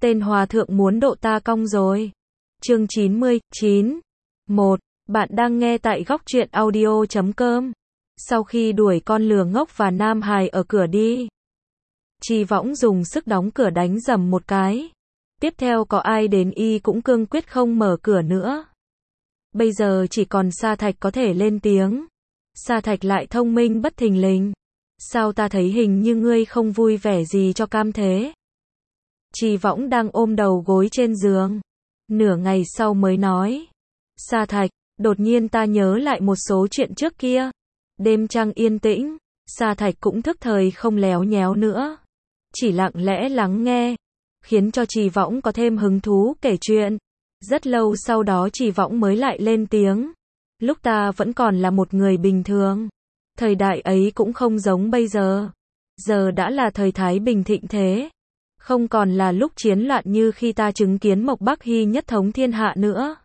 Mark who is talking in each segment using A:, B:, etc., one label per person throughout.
A: tên hòa thượng muốn độ ta cong rồi. Chương 99. 1. Bạn đang nghe tại góc truyện audio.com. Sau khi đuổi con lừa ngốc và nam hài ở cửa đi, Trì Võng dùng sức đóng cửa đánh rầm một cái. Tiếp theo có ai đến y cũng cương quyết không mở cửa nữa. Bây giờ chỉ còn Sa Thạch có thể lên tiếng. Sa Thạch lại thông minh bất thình lình. Sao ta thấy hình như ngươi không vui vẻ gì cho cam thế? Trì Võng đang ôm đầu gối trên giường. Nửa ngày sau mới nói. Sa Thạch, đột nhiên ta nhớ lại một số chuyện trước kia. Đêm trăng yên tĩnh, Sa Thạch cũng thức thời không léo nhéo nữa. Chỉ lặng lẽ lắng nghe, khiến cho Trì Võng có thêm hứng thú kể chuyện. Rất lâu sau đó Trì Võng mới lại lên tiếng. Lúc ta vẫn còn là một người bình thường. Thời đại ấy cũng không giống bây giờ. Giờ đã là thời Thái Bình thịnh thế. Không còn là lúc chiến loạn như khi ta chứng kiến Mộc Bắc Hy nhất thống thiên hạ nữa.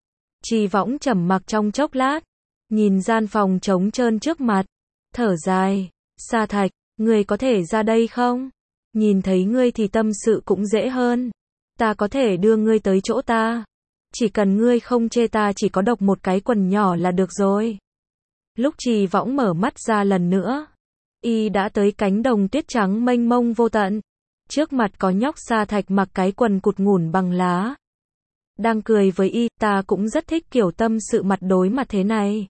A: Trì Võng trầm mặc trong chốc lát, nhìn gian phòng trống trơn trước mặt, thở dài. Sa Thạch, ngươi có thể ra đây không? Nhìn thấy ngươi thì tâm sự cũng dễ hơn. Ta có thể đưa ngươi tới chỗ ta. Chỉ cần ngươi không chê ta chỉ có độc một cái quần nhỏ là được rồi. Lúc Trì Võng mở mắt ra lần nữa, y đã tới cánh đồng tuyết trắng mênh mông vô tận. Trước mặt có nhóc Sa Thạch mặc cái quần cụt ngủn bằng lá. Đang cười với y, ta cũng rất thích kiểu tâm sự mặt đối mặt thế này.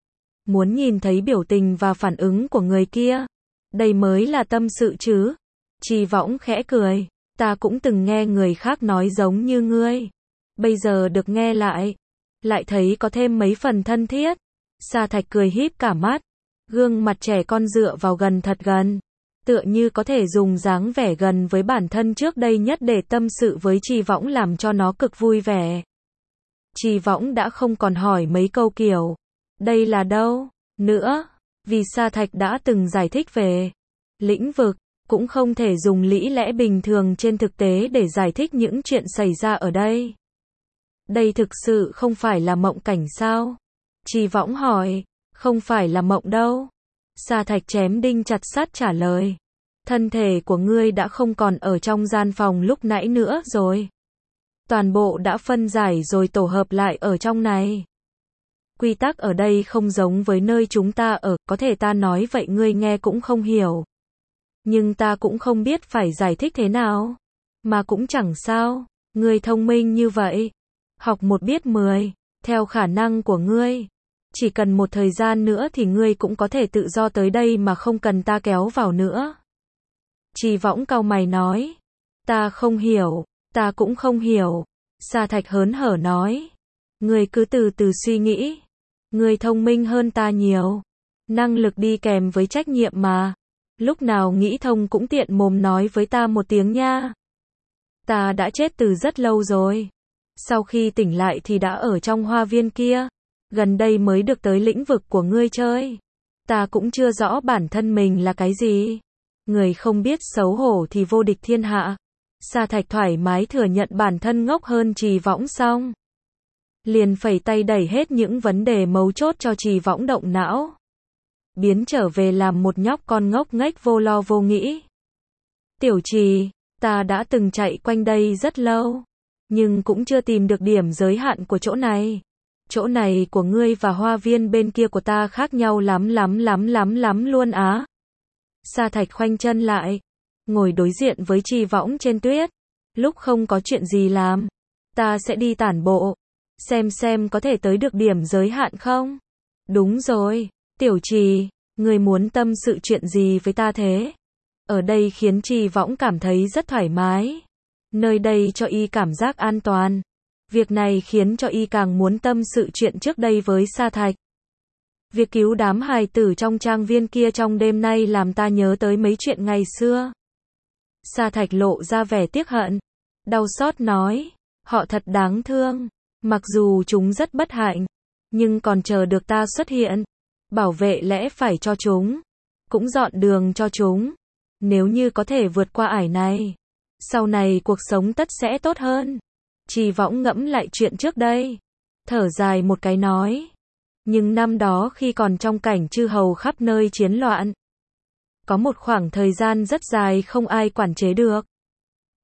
A: Muốn nhìn thấy biểu tình và phản ứng của người kia. Đây mới là tâm sự chứ. Trì Võng khẽ cười. Ta cũng từng nghe người khác nói giống như ngươi. Bây giờ được nghe lại thấy có thêm mấy phần thân thiết. Sa Thạch cười híp cả mắt. Gương mặt trẻ con dựa vào gần thật gần. Tựa như có thể dùng dáng vẻ gần với bản thân trước đây nhất để tâm sự với Trì Võng làm cho nó cực vui vẻ. Trì Võng đã không còn hỏi mấy câu kiểu đây là đâu nữa, vì Sa Thạch đã từng giải thích về lĩnh vực, cũng không thể dùng lý lẽ bình thường trên thực tế để giải thích những chuyện xảy ra ở đây. Đây thực sự không phải là mộng cảnh sao? Trì Võng hỏi. Không phải là mộng đâu. Sa Thạch chém đinh chặt sắt trả lời. Thân thể của ngươi đã không còn ở trong gian phòng lúc nãy nữa rồi. Toàn bộ đã phân giải rồi tổ hợp lại ở trong này. Quy tắc ở đây không giống với nơi chúng ta ở, có thể ta nói vậy ngươi nghe cũng không hiểu. Nhưng ta cũng không biết phải giải thích thế nào. Mà cũng chẳng sao, ngươi thông minh như vậy. Học một biết 10, theo khả năng của ngươi. Chỉ cần một thời gian nữa thì ngươi cũng có thể tự do tới đây mà không cần ta kéo vào nữa. Trì Võng cau mày nói. Ta không hiểu, ta cũng không hiểu. Sa Thạch hớn hở nói. Ngươi cứ từ từ suy nghĩ. Ngươi thông minh hơn ta nhiều. Năng lực đi kèm với trách nhiệm mà. Lúc nào nghĩ thông cũng tiện mồm nói với ta một tiếng nha. Ta đã chết từ rất lâu rồi. Sau khi tỉnh lại thì đã ở trong hoa viên kia. Gần đây mới được tới lĩnh vực của ngươi chơi. Ta cũng chưa rõ bản thân mình là cái gì. Người không biết xấu hổ thì vô địch thiên hạ. Sa Thạch thoải mái thừa nhận bản thân ngốc hơn Trì Võng xong. Liền phẩy tay đẩy hết những vấn đề mấu chốt cho Trì Võng động não. Biến trở về làm một nhóc con ngốc nghếch vô lo vô nghĩ. Tiểu Trì, ta đã từng chạy quanh đây rất lâu. Nhưng cũng chưa tìm được điểm giới hạn của chỗ này. Chỗ này của ngươi và hoa viên bên kia của ta khác nhau lắm luôn á. Sa Thạch khoanh chân lại, ngồi đối diện với Trì Võng trên tuyết. Lúc không có chuyện gì làm, ta sẽ đi tản bộ, xem có thể tới được điểm giới hạn không? Đúng rồi, Tiểu Trì, ngươi muốn tâm sự chuyện gì với ta thế? Ở đây khiến Trì Võng cảm thấy rất thoải mái. Nơi đây cho y cảm giác an toàn. Việc này khiến cho y càng muốn tâm sự chuyện trước đây với Sa Thạch. Việc cứu đám hài tử trong trang viên kia trong đêm nay làm ta nhớ tới mấy chuyện ngày xưa. Sa Thạch lộ ra vẻ tiếc hận. Đau xót nói. Họ thật đáng thương. Mặc dù chúng rất bất hạnh. Nhưng còn chờ được ta xuất hiện. Bảo vệ lẽ phải cho chúng. Cũng dọn đường cho chúng. Nếu như có thể vượt qua ải này. Sau này cuộc sống tất sẽ tốt hơn. Trì Võng ngẫm lại chuyện trước đây. Thở dài một cái nói. Nhưng năm đó khi còn trong cảnh chư hầu khắp nơi chiến loạn. Có một khoảng thời gian rất dài không ai quản chế được.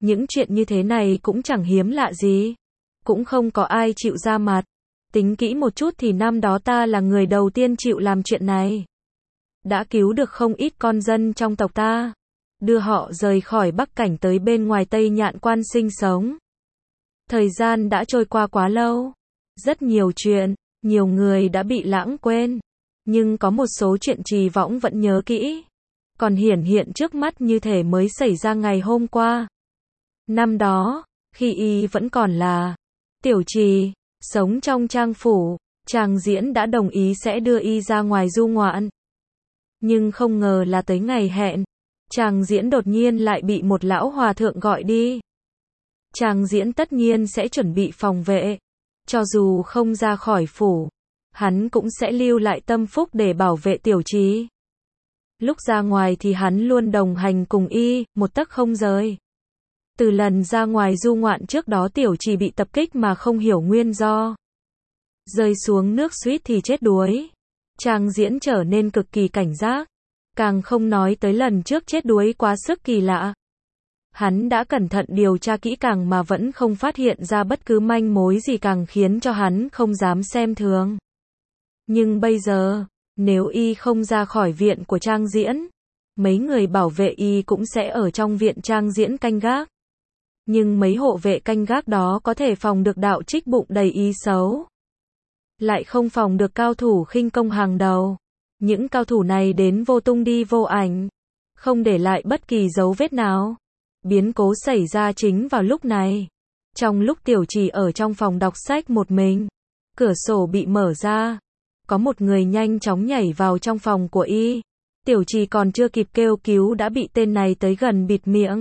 A: Những chuyện như thế này cũng chẳng hiếm lạ gì. Cũng không có ai chịu ra mặt. Tính kỹ một chút thì năm đó ta là người đầu tiên chịu làm chuyện này. Đã cứu được không ít con dân trong tộc ta. Đưa họ rời khỏi Bắc Cảnh tới bên ngoài Tây Nhạn Quan sinh sống. Thời gian đã trôi qua quá lâu. Rất nhiều chuyện, nhiều người đã bị lãng quên. Nhưng có một số chuyện Trì Võng vẫn nhớ kỹ. Còn hiển hiện trước mắt như thể mới xảy ra ngày hôm qua. Năm đó, khi y vẫn còn là tiểu Trì, sống trong trang phủ, Trang Diễn đã đồng ý sẽ đưa y ra ngoài du ngoạn. Nhưng không ngờ là tới ngày hẹn, Trang Diễn đột nhiên lại bị một lão hòa thượng gọi đi. Trang Diễn tất nhiên sẽ chuẩn bị phòng vệ. Cho dù không ra khỏi phủ, hắn cũng sẽ lưu lại tâm phúc để bảo vệ tiểu Trì. Lúc ra ngoài thì hắn luôn đồng hành cùng y, một tấc không rời. Từ lần ra ngoài du ngoạn trước đó tiểu Trì bị tập kích mà không hiểu nguyên do. Rơi xuống nước suýt thì chết đuối. Trang Diễn trở nên cực kỳ cảnh giác. Càng không nói tới lần trước chết đuối quá sức kỳ lạ. Hắn đã cẩn thận điều tra kỹ càng mà vẫn không phát hiện ra bất cứ manh mối gì càng khiến cho hắn không dám xem thường. Nhưng bây giờ, nếu y không ra khỏi viện của Trang Diễn, mấy người bảo vệ y cũng sẽ ở trong viện Trang Diễn canh gác. Nhưng mấy hộ vệ canh gác đó có thể phòng được đạo trích bụng đầy ý xấu. Lại không phòng được cao thủ khinh công hàng đầu. Những cao thủ này đến vô tung đi vô ảnh, không để lại bất kỳ dấu vết nào. Biến cố xảy ra chính vào lúc này. Trong lúc tiểu Trì ở trong phòng đọc sách một mình, cửa sổ bị mở ra. Có một người nhanh chóng nhảy vào trong phòng của y. Tiểu Trì còn chưa kịp kêu cứu đã bị tên này tới gần bịt miệng.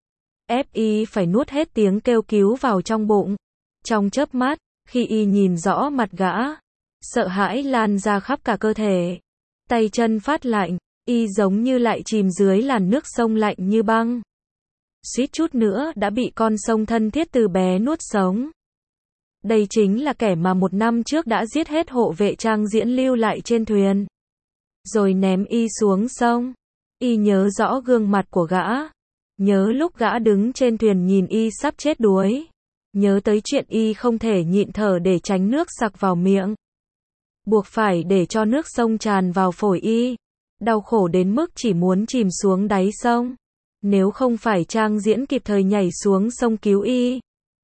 A: Ép y phải nuốt hết tiếng kêu cứu vào trong bụng. Trong chớp mắt, khi y nhìn rõ mặt gã, sợ hãi lan ra khắp cả cơ thể. Tay chân phát lạnh, y giống như lại chìm dưới làn nước sông lạnh như băng. Suýt chút nữa đã bị con sông thân thiết từ bé nuốt sống. Đây chính là kẻ mà một năm trước đã giết hết hộ vệ Trang Diễn lưu lại trên thuyền. Rồi ném y xuống sông. Y nhớ rõ gương mặt của gã. Nhớ lúc gã đứng trên thuyền nhìn y sắp chết đuối. Nhớ tới chuyện y không thể nhịn thở để tránh nước sặc vào miệng. Buộc phải để cho nước sông tràn vào phổi y. Đau khổ đến mức chỉ muốn chìm xuống đáy sông. Nếu không phải Trang Diễn kịp thời nhảy xuống sông cứu y,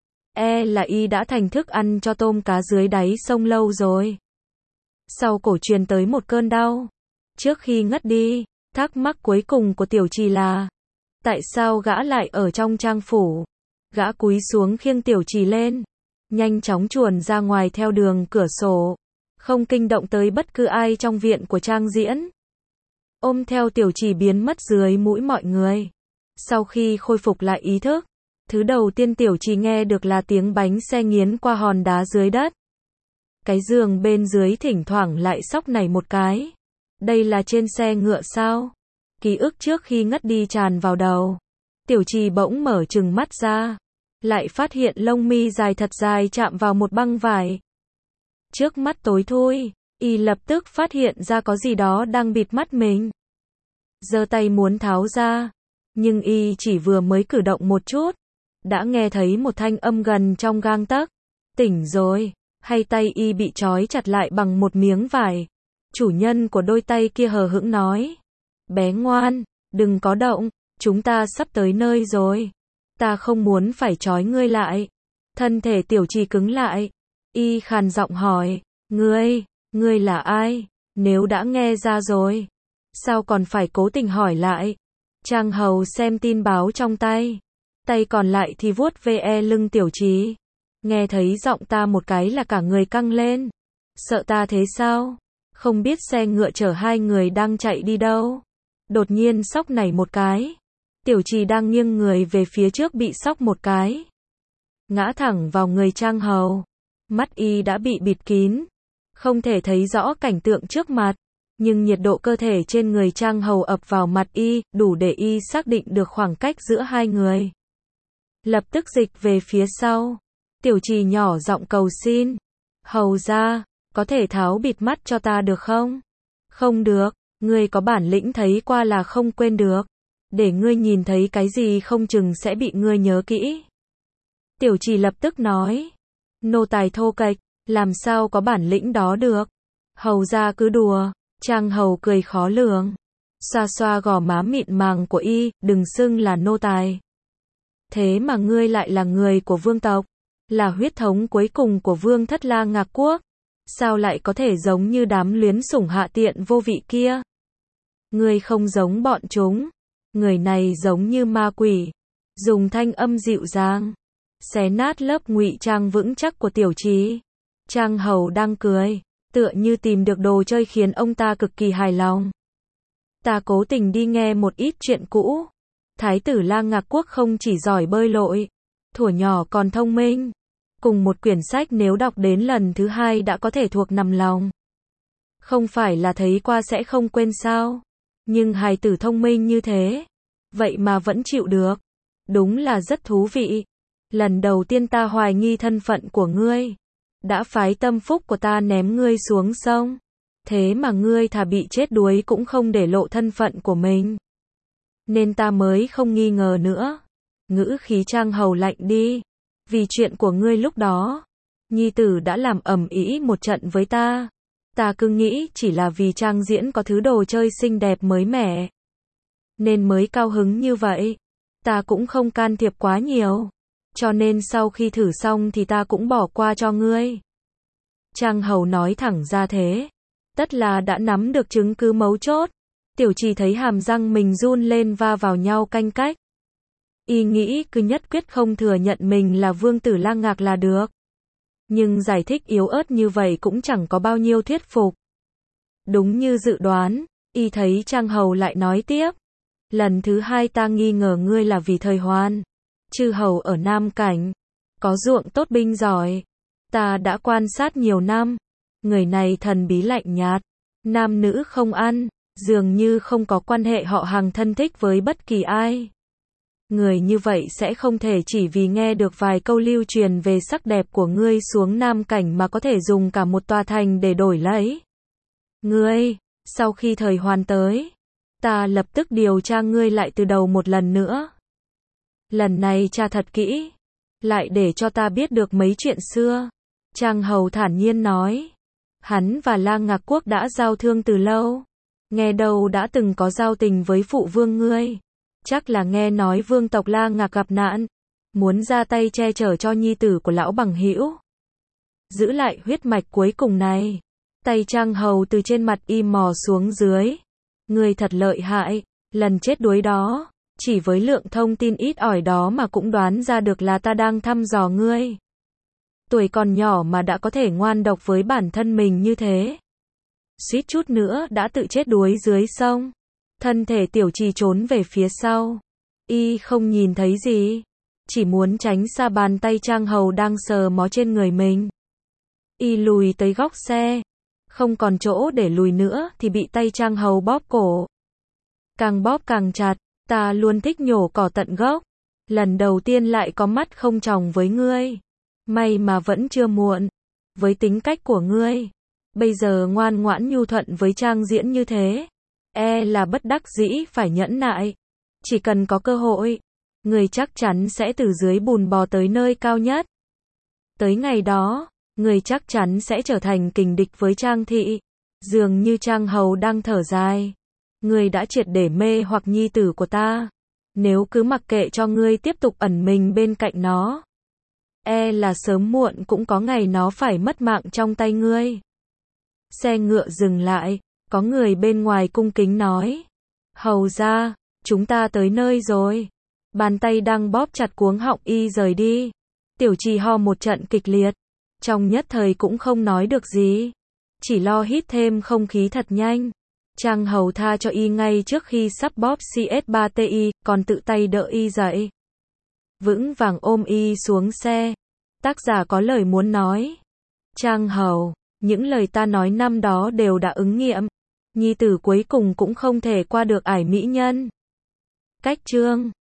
A: là y đã thành thức ăn cho tôm cá dưới đáy sông lâu rồi. Sau cổ truyền tới một cơn đau. Trước khi ngất đi, thắc mắc cuối cùng của tiểu Trì là tại sao gã lại ở trong trang phủ. Gã cúi xuống khiêng tiểu Trì lên, nhanh chóng chuồn ra ngoài theo đường cửa sổ, không kinh động tới bất cứ ai trong viện của Trang Diễn. Ôm theo tiểu Trì biến mất dưới mũi mọi người. Sau khi khôi phục lại ý thức, thứ đầu tiên tiểu Trì nghe được là tiếng bánh xe nghiến qua hòn đá dưới đất. Cái giường bên dưới thỉnh thoảng lại xóc nảy một cái. Đây là trên xe ngựa sao? Ký ức trước khi ngất đi tràn vào đầu. Tiểu Trì bỗng mở trừng mắt ra, lại phát hiện lông mi dài thật dài chạm vào một băng vải. Trước mắt tối thui, y lập tức phát hiện ra có gì đó đang bịt mắt mình. Giơ tay muốn tháo ra, nhưng y chỉ vừa mới cử động một chút, đã nghe thấy một thanh âm gần trong gang tấc. Tỉnh rồi, hay tay y bị trói chặt lại bằng một miếng vải. Chủ nhân của đôi tay kia hờ hững nói. Bé ngoan, đừng có động, chúng ta sắp tới nơi rồi. Ta không muốn phải trói ngươi lại. Thân thể tiểu Trì cứng lại. Y khàn giọng hỏi, ngươi là ai? Nếu đã nghe ra rồi, sao còn phải cố tình hỏi lại? Trang hầu xem tin báo trong tay. Tay còn lại thì vuốt ve lưng tiểu Trì. Nghe thấy giọng ta một cái là cả người căng lên. Sợ ta thế sao? Không biết xe ngựa chở hai người đang chạy đi đâu. Đột nhiên sóc nảy một cái. Tiểu Trì đang nghiêng người về phía trước bị sóc một cái. Ngã thẳng vào người Trang hầu. Mắt y đã bị bịt kín. Không thể thấy rõ cảnh tượng trước mặt. Nhưng nhiệt độ cơ thể trên người Trang hầu ập vào mặt y, đủ để y xác định được khoảng cách giữa hai người. Lập tức dịch về phía sau. Tiểu Trì nhỏ giọng cầu xin. Hầu ra, có thể tháo bịt mắt cho ta được không? Không được, ngươi có bản lĩnh thấy qua là không quên được. để ngươi nhìn thấy cái gì không chừng sẽ bị ngươi nhớ kỹ. Tiểu Trì lập tức nói, nô tài thô kệch, làm sao có bản lĩnh đó được. Hầu ra cứ đùa. Trang hầu cười khó lường, xoa xoa gò má mịn màng của y, đừng xưng là nô tài. Thế mà ngươi lại là người của vương tộc, là huyết thống cuối cùng của vương thất La Ngạc Quốc. Sao lại có thể giống như đám luyến sủng hạ tiện vô vị kia? Ngươi không giống bọn chúng, người này giống như ma quỷ. Dùng thanh âm dịu dàng, xé nát lớp ngụy trang vững chắc của Tiểu Trì. Trang hầu đang cười, tựa như tìm được đồ chơi khiến ông ta cực kỳ hài lòng. Ta cố tình đi nghe một ít chuyện cũ. Thái tử La Ngạc Quốc không chỉ giỏi bơi lội, thuở nhỏ còn thông minh. Cùng một quyển sách nếu đọc đến lần thứ hai đã có thể thuộc nằm lòng. Không phải là thấy qua sẽ không quên sao? Nhưng hài tử thông minh như thế, vậy mà vẫn chịu được. Đúng là rất thú vị. Lần đầu tiên ta hoài nghi thân phận của ngươi. Đã phái tâm phúc của ta ném ngươi xuống sông. Thế mà ngươi thà bị chết đuối cũng không để lộ thân phận của mình. Nên ta mới không nghi ngờ nữa. Ngữ khí Trang hầu lạnh đi. Vì chuyện của ngươi lúc đó, nhi tử đã làm ầm ĩ một trận với ta. Ta cứ nghĩ chỉ là vì Trang diễn có thứ đồ chơi xinh đẹp mới mẻ, nên mới cao hứng như vậy. Ta cũng không can thiệp quá nhiều. Cho nên sau khi thử xong thì ta cũng bỏ qua cho ngươi. Trang hầu nói thẳng ra thế. Tất là đã nắm được chứng cứ mấu chốt. Tiểu Trì thấy hàm răng mình run lên va vào nhau canh cách. Y nghĩ cứ nhất quyết không thừa nhận mình là vương tử La Ngạc là được. Nhưng giải thích yếu ớt như vậy cũng chẳng có bao nhiêu thuyết phục. Đúng như dự đoán, y thấy Trang hầu lại nói tiếp. Lần thứ hai ta nghi ngờ ngươi là vì thời Hoan. Chư hầu ở Nam Cảnh, có ruộng tốt binh giỏi. Ta đã quan sát nhiều năm. Người này thần bí lạnh nhạt, nam nữ không ăn, dường như không có quan hệ họ hàng thân thích với bất kỳ ai. Người như vậy sẽ không thể chỉ vì nghe được vài câu lưu truyền về sắc đẹp của ngươi xuống Nam Cảnh mà có thể dùng cả một tòa thành để đổi lấy. Ngươi, sau khi thời Hoan tới, ta lập tức điều tra ngươi lại từ đầu một lần nữa. Lần này tra thật kỹ, lại để cho ta biết được mấy chuyện xưa. Trang hầu thản nhiên nói. Hắn và La Ngạc Quốc đã giao thương từ lâu. Nghe đâu đã từng có giao tình với phụ vương ngươi. Chắc là nghe nói vương tộc La Ngạc gặp nạn, muốn ra tay che chở cho nhi tử của lão bằng hữu. Giữ lại huyết mạch cuối cùng này. Tay Trang hầu từ trên mặt y mò xuống dưới. Ngươi thật lợi hại, lần chết đuối đó, chỉ với lượng thông tin ít ỏi đó mà cũng đoán ra được là ta đang thăm dò ngươi. Tuổi còn nhỏ mà đã có thể ngoan độc với bản thân mình như thế. Suýt chút nữa đã tự chết đuối dưới sông. Thân thể Tiểu Trì trốn về phía sau. Y không nhìn thấy gì, chỉ muốn tránh xa bàn tay Trang hầu đang sờ mó trên người mình. Y lùi tới góc xe. Không còn chỗ để lùi nữa thì bị tay Trang hầu bóp cổ. Càng bóp càng chặt. Ta luôn thích nhổ cỏ tận gốc. Lần đầu tiên lại có mắt không tròng với ngươi. May mà vẫn chưa muộn. Với tính cách của ngươi, bây giờ ngoan ngoãn nhu thuận với Trang diễn như thế, là bất đắc dĩ phải nhẫn nại. Chỉ cần có cơ hội, người chắc chắn sẽ từ dưới bùn bò tới nơi cao nhất. Tới ngày đó, người chắc chắn sẽ trở thành kình địch với Trang thị. Dường như Trang hầu đang thở dài. Ngươi đã triệt để mê hoặc nhi tử của ta. Nếu cứ mặc kệ cho ngươi tiếp tục ẩn mình bên cạnh nó, là sớm muộn cũng có ngày nó phải mất mạng trong tay ngươi. Xe ngựa dừng lại, có người bên ngoài cung kính nói. Hầu ra, chúng ta tới nơi rồi. Bàn tay đang bóp chặt cuống họng y rời đi. Tiểu Trì ho một trận kịch liệt. Trong nhất thời cũng không nói được gì. Chỉ lo hít thêm không khí thật nhanh. Trang hầu tha cho y ngay trước khi sắp bóp CS3TI, còn tự tay đỡ y dậy. Vững vàng ôm y xuống xe. Tác giả có lời muốn nói. Trang hầu, những lời ta nói năm đó đều đã ứng nghiệm. Nhi tử cuối cùng cũng không thể qua được ải mỹ nhân. Cách chương